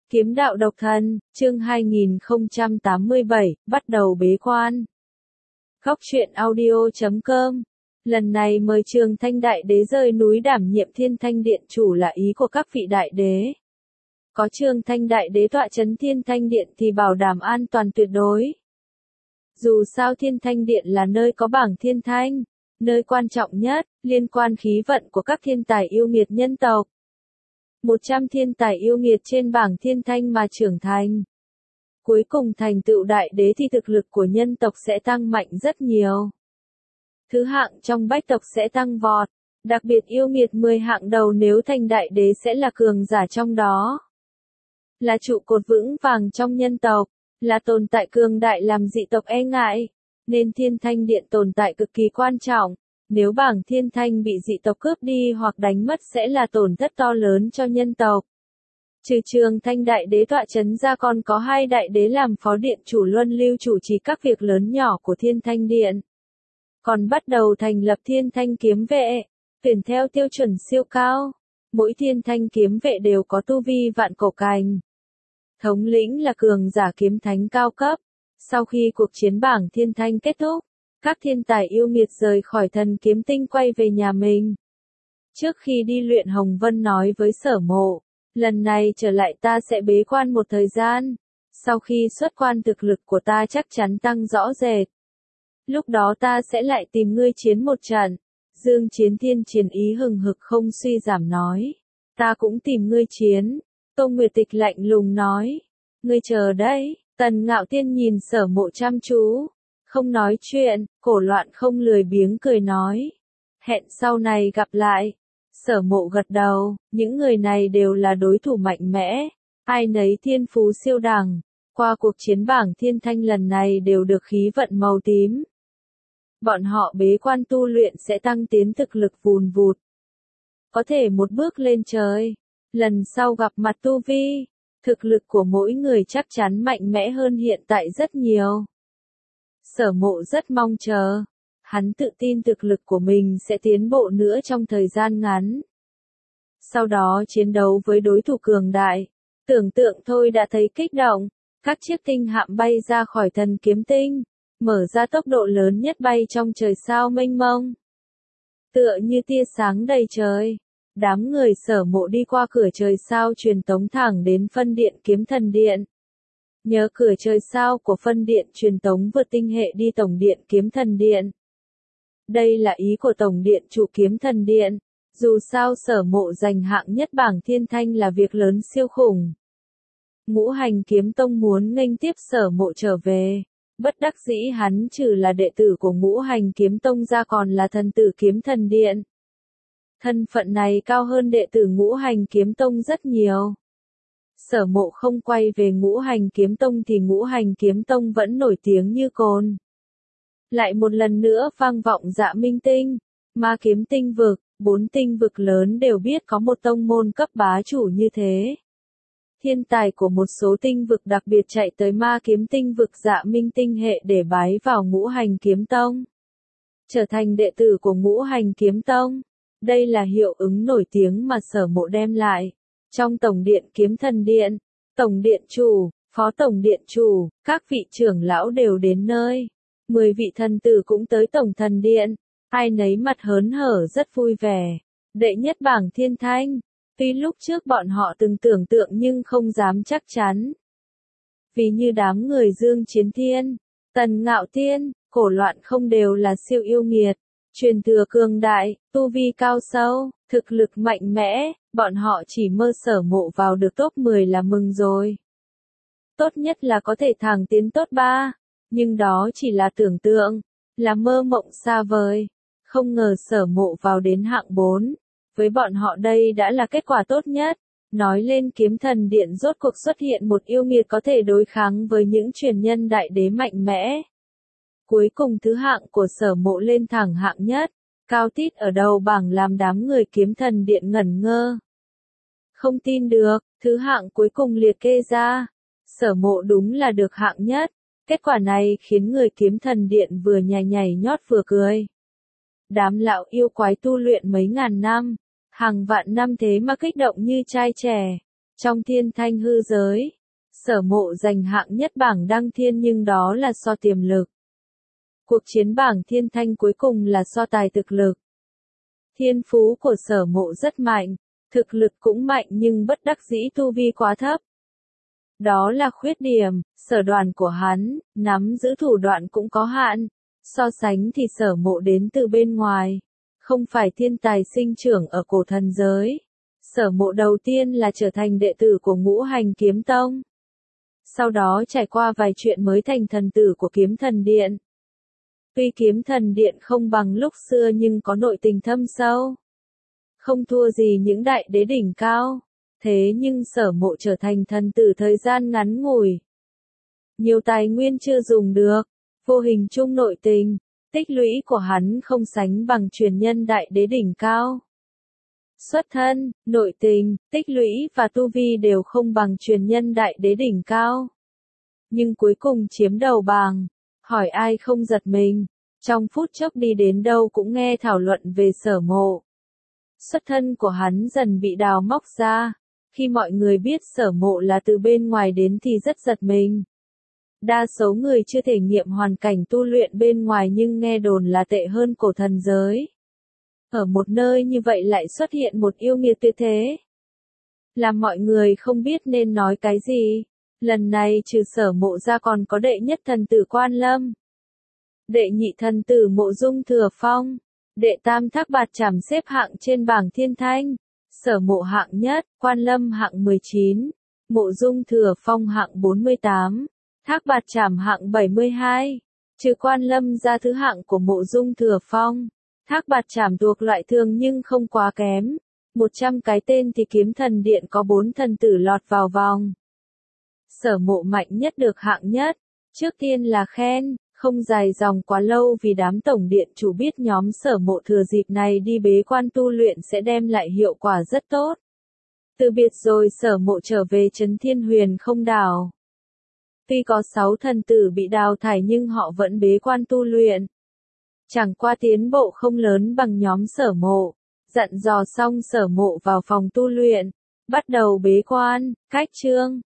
Kiếm đạo độc thân, chương 2087, bắt đầu bế quan. Góc truyện audio.com. Lần này mời Trường Thanh Đại Đế rời núi đảm nhiệm Thiên Thanh Điện chủ là ý của các vị đại đế. Có Trường Thanh Đại Đế tọa trấn Thiên Thanh Điện thì bảo đảm an toàn tuyệt đối. Dù sao Thiên Thanh Điện là nơi có bảng thiên thanh, nơi quan trọng nhất, liên quan khí vận của các thiên tài yêu nghiệt nhân tộc. 100 thiên tài yêu nghiệt trên bảng thiên thanh mà trưởng thành. Cuối cùng thành tựu đại đế thì thực lực của nhân tộc sẽ tăng mạnh rất nhiều. Thứ hạng trong bách tộc sẽ tăng vọt, đặc biệt yêu nghiệt 10 hạng đầu nếu thành đại đế sẽ là cường giả trong đó. Là trụ cột vững vàng trong nhân tộc, là tồn tại cường đại làm dị tộc e ngại, nên Thiên Thanh Điện tồn tại cực kỳ quan trọng. Nếu bảng thiên thanh bị dị tộc cướp đi hoặc đánh mất sẽ là tổn thất to lớn cho nhân tộc. Trừ Trường Thanh Đại Đế tọa trấn ra còn có 2 đại đế làm phó điện chủ luân lưu chủ trì các việc lớn nhỏ của Thiên Thanh Điện. Còn bắt đầu thành lập Thiên Thanh Kiếm Vệ, tuyển theo tiêu chuẩn siêu cao. Mỗi Thiên Thanh Kiếm Vệ đều có tu vi vạn cổ cảnh. Thống lĩnh là cường giả kiếm thánh cao cấp. Sau khi cuộc chiến bảng thiên thanh kết thúc, các thiên tài yêu nghiệt rời khỏi Thần Kiếm Tinh quay về nhà mình. Trước khi đi luyện Hồng Vân nói với Sở Mộ, lần này trở lại ta sẽ bế quan một thời gian. Sau khi xuất quan thực lực của ta chắc chắn tăng rõ rệt. Lúc đó ta sẽ lại tìm ngươi chiến một trận. Dương Chiến Thiên chiến ý hừng hực không suy giảm nói. Ta cũng tìm ngươi chiến. Tô Nguyệt Tịch lạnh lùng nói. Ngươi chờ đấy. Tần Ngạo Tiên nhìn Sở Mộ chăm chú. Không nói chuyện, Cổ Loạn không lười biếng cười nói. Hẹn sau này gặp lại. Sở Mộ gật đầu, những người này đều là đối thủ mạnh mẽ. Ai nấy thiên phú siêu đẳng. Qua cuộc chiến bảng thiên thanh lần này đều được khí vận màu tím. Bọn họ bế quan tu luyện sẽ tăng tiến thực lực vùn vụt. Có thể một bước lên trời. Lần sau gặp mặt tu vi, thực lực của mỗi người chắc chắn mạnh mẽ hơn hiện tại rất nhiều. Sở Mộ rất mong chờ. Hắn tự tin thực lực của mình sẽ tiến bộ nữa trong thời gian ngắn. Sau đó chiến đấu với đối thủ cường đại. Tưởng tượng thôi đã thấy kích động. Các chiếc tinh hạm bay ra khỏi Thần Kiếm Tinh, mở ra tốc độ lớn nhất bay trong trời sao mênh mông. Tựa như tia sáng đầy trời. Đám người Sở Mộ đi qua cửa trời sao truyền tống thẳng đến phân điện Kiếm Thần Điện. Nhớ cửa trời sao của phân điện truyền tống vượt tinh hệ đi tổng điện Kiếm Thần Điện. Đây là ý của tổng điện chủ Kiếm Thần Điện. Dù sao Sở Mộ giành hạng nhất bảng thiên thanh là việc lớn siêu khủng. Ngũ Hành Kiếm Tông muốn nghênh tiếp Sở Mộ trở về. Bất đắc dĩ hắn trừ là đệ tử của Ngũ Hành Kiếm Tông ra còn là thần tử Kiếm Thần Điện. Thân phận này cao hơn đệ tử Ngũ Hành Kiếm Tông rất nhiều. Sở Mộ không quay về Ngũ Hành Kiếm Tông thì Ngũ Hành Kiếm Tông vẫn nổi tiếng như cồn. Lại một lần nữa vang vọng Dạ Minh Tinh, Ma Kiếm Tinh vực, 4 tinh vực lớn đều biết có một tông môn cấp bá chủ như thế. Thiên tài của một số tinh vực đặc biệt chạy tới Ma Kiếm Tinh vực Dạ Minh Tinh hệ để bái vào Ngũ Hành Kiếm Tông. Trở thành đệ tử của Ngũ Hành Kiếm Tông. Đây là hiệu ứng nổi tiếng mà Sở Mộ đem lại. Trong tổng điện Kiếm Thần Điện, tổng điện chủ, phó tổng điện chủ, các vị trưởng lão đều đến nơi. 10 vị thần tử cũng tới tổng thần điện. Ai nấy mặt hớn hở rất vui vẻ. Đệ nhất bảng thiên thanh. Tuy lúc trước bọn họ từng tưởng tượng nhưng không dám chắc chắn. Vì như đám người Dương Chiến Thiên, Tần Ngạo Tiên, Cổ Loạn không đều là siêu yêu nghiệt. Truyền thừa cường đại, tu vi cao sâu, thực lực mạnh mẽ, bọn họ chỉ mơ Sở Mộ vào được top 10 là mừng rồi. Tốt nhất là có thể thẳng tiến top 3, nhưng đó chỉ là tưởng tượng, là mơ mộng xa vời. Không ngờ Sở Mộ vào đến hạng 4, với bọn họ đây đã là kết quả tốt nhất. Nói lên Kiếm Thần Điện rốt cuộc xuất hiện một yêu nghiệt có thể đối kháng với những truyền nhân đại đế mạnh mẽ. Cuối cùng thứ hạng của Sở Mộ lên thẳng hạng nhất, cao tít ở đầu bảng làm đám người Kiếm Thần Điện ngẩn ngơ. Không tin được, thứ hạng cuối cùng liệt kê ra. Sở Mộ đúng là được hạng nhất. Kết quả này khiến người Kiếm Thần Điện vừa nhảy nhót vừa cười. Đám lão yêu quái tu luyện mấy ngàn năm, hàng vạn năm thế mà kích động như trai trẻ. Trong thiên thanh hư giới, Sở Mộ giành hạng nhất bảng đăng thiên nhưng đó là so tiềm lực. Cuộc chiến bảng thiên thanh cuối cùng là so tài thực lực. Thiên phú của Sở Mộ rất mạnh, thực lực cũng mạnh nhưng bất đắc dĩ tu vi quá thấp. Đó là khuyết điểm, Sở Đoàn của hắn, nắm giữ thủ đoạn cũng có hạn. So sánh thì Sở Mộ đến từ bên ngoài, không phải thiên tài sinh trưởng ở cổ thần giới. Sở Mộ đầu tiên là trở thành đệ tử của Ngũ Hành Kiếm Tông. Sau đó trải qua vài chuyện mới thành thần tử của Kiếm Thần Điện. Tuy Kiếm Thần Điện không bằng lúc xưa nhưng có nội tình thâm sâu. Không thua gì những đại đế đỉnh cao. Thế nhưng Sở Mộ trở thành thần tử thời gian ngắn ngủi. Nhiều tài nguyên chưa dùng được, vô hình chung nội tình, tích lũy của hắn không sánh bằng truyền nhân đại đế đỉnh cao. Xuất thân, nội tình, tích lũy và tu vi đều không bằng truyền nhân đại đế đỉnh cao. Nhưng cuối cùng chiếm đầu bảng, hỏi ai không giật mình, trong phút chốc đi đến đâu cũng nghe thảo luận về Sở Mộ. Xuất thân của hắn dần bị đào móc ra, khi mọi người biết Sở Mộ là từ bên ngoài đến thì rất giật mình. Đa số người chưa thể nghiệm hoàn cảnh tu luyện bên ngoài nhưng nghe đồn là tệ hơn cổ thần giới. Ở một nơi như vậy lại xuất hiện một yêu nghiệt tuyệt thế. Làm mọi người không biết nên nói cái gì. Lần này trừ Sở Mộ ra còn có đệ nhất thần tử Quan Lâm. Đệ nhị thần tử Mộ Dung Thừa Phong. Đệ tam Thác Bạt Trảm xếp hạng trên bảng thiên thanh. Sở Mộ hạng nhất, Quan Lâm hạng 19. Mộ Dung Thừa Phong hạng 48. Thác Bạt Trảm hạng 72. Trừ Quan Lâm ra thứ hạng của Mộ Dung Thừa Phong. Thác Bạt Trảm thuộc loại thường nhưng không quá kém. 100 cái tên thì Kiếm Thần Điện có 4 thần tử lọt vào vòng. Sở Mộ mạnh nhất được hạng nhất. Trước tiên là khen, không dài dòng quá lâu vì đám tổng điện chủ biết nhóm Sở Mộ thừa dịp này đi bế quan tu luyện sẽ đem lại hiệu quả rất tốt. Từ biệt rồi Sở Mộ trở về Trấn Thiên Huyền Không Đảo. Tuy có 6 thần tử bị đào thải nhưng họ vẫn bế quan tu luyện. Chẳng qua tiến bộ không lớn bằng nhóm Sở Mộ. Dặn dò xong Sở Mộ vào phòng tu luyện, bắt đầu bế quan, cách chương.